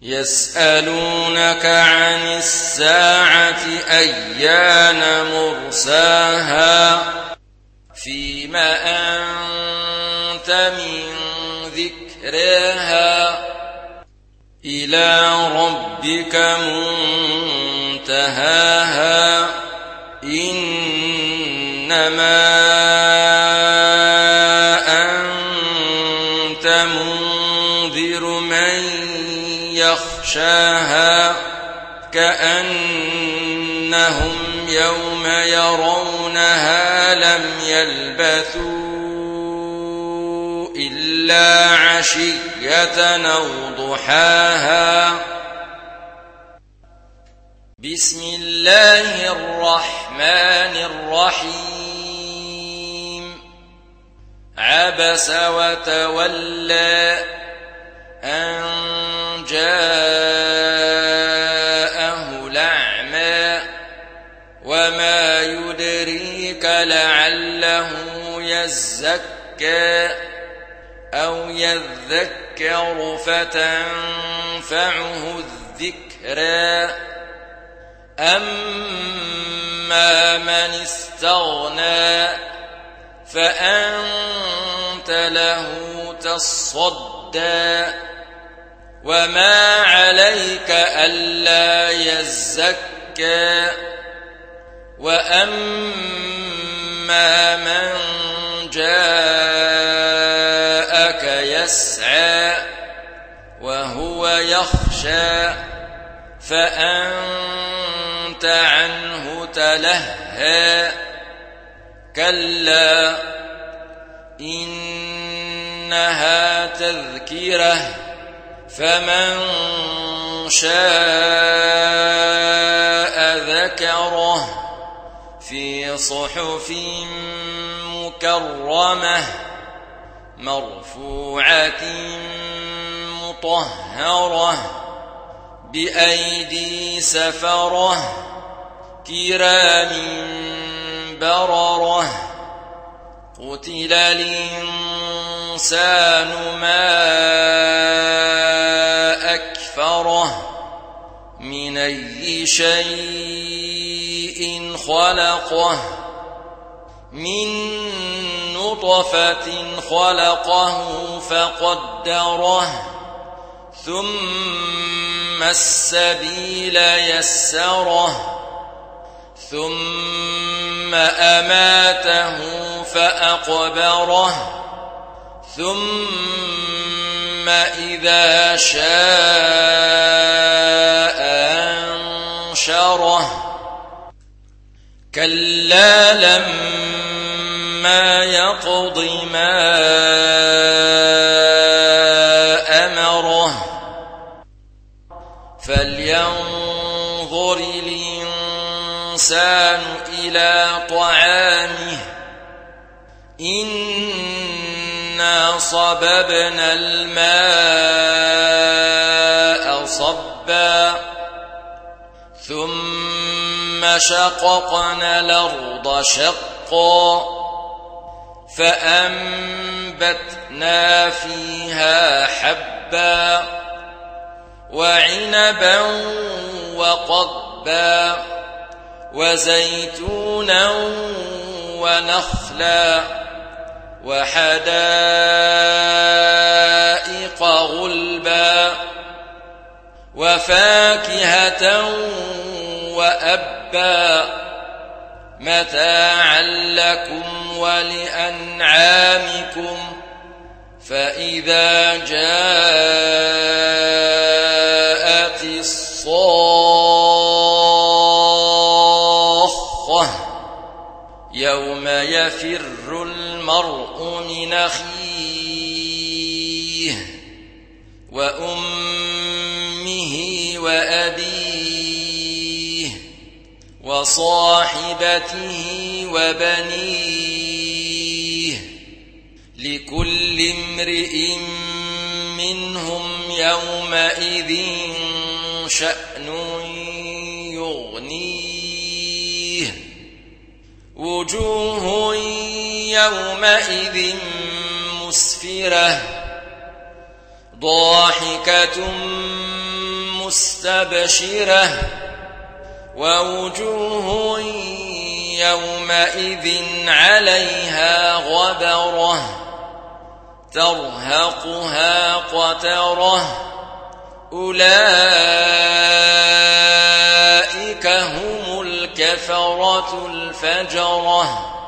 يسألونك عن الساعة أيان مرساها فيم أنت من ذكرها إلى ربك منتهاها إنما أنت منذر من يخشاها كأنهم يوم يرونها لم يلبثوا إلا عشية أو ضحاها. بسم الله الرحمن الرحيم. عبس وتولى أن جاءه الأعمى وما يدريك لعله يزكى أو يذكر فتنفعه الذكرى أما من استغنى فأنت له تصدى وما عليك ألا يزكى وأما من جاءك يسعى وهو يخشى فأنت عنه تلهى كلا إنها تذكرة فمن شاء ذكره في صحف مكرمة مرفوعة مطهرة بأيدي سفرة كرام بررة قتل الإنسان ما أكفره من أي شيء خلقه من نطفة خلقه فقدره ثم السبيل يسره ثم أماته فأقبره ثم إذا شاء أنشره كلا لما يقض ما أمره فلينظر الإنسان إلى طعامه إنا صببنا الماء صبا ثم شققنا الأرض شقا فأنبتنا فيها حبا وعنبا وقضبا وزيتونا ونخلا وحدائق غلبا وفاكهة وأبا متاعا لكم ولأنعامكم فإذا جاءت الصاخة يوم يفر المرء من أخيه وأمه وأبيه وصاحبته وبنيه لكل امرئ منهم يومئذ شأن يغنيه وجوه يومئذ مسفرة ضاحكة مستبشرة ووجوه يومئذ عليها غبرة ترهقها قترة أولئك هم الكفرة الفجرة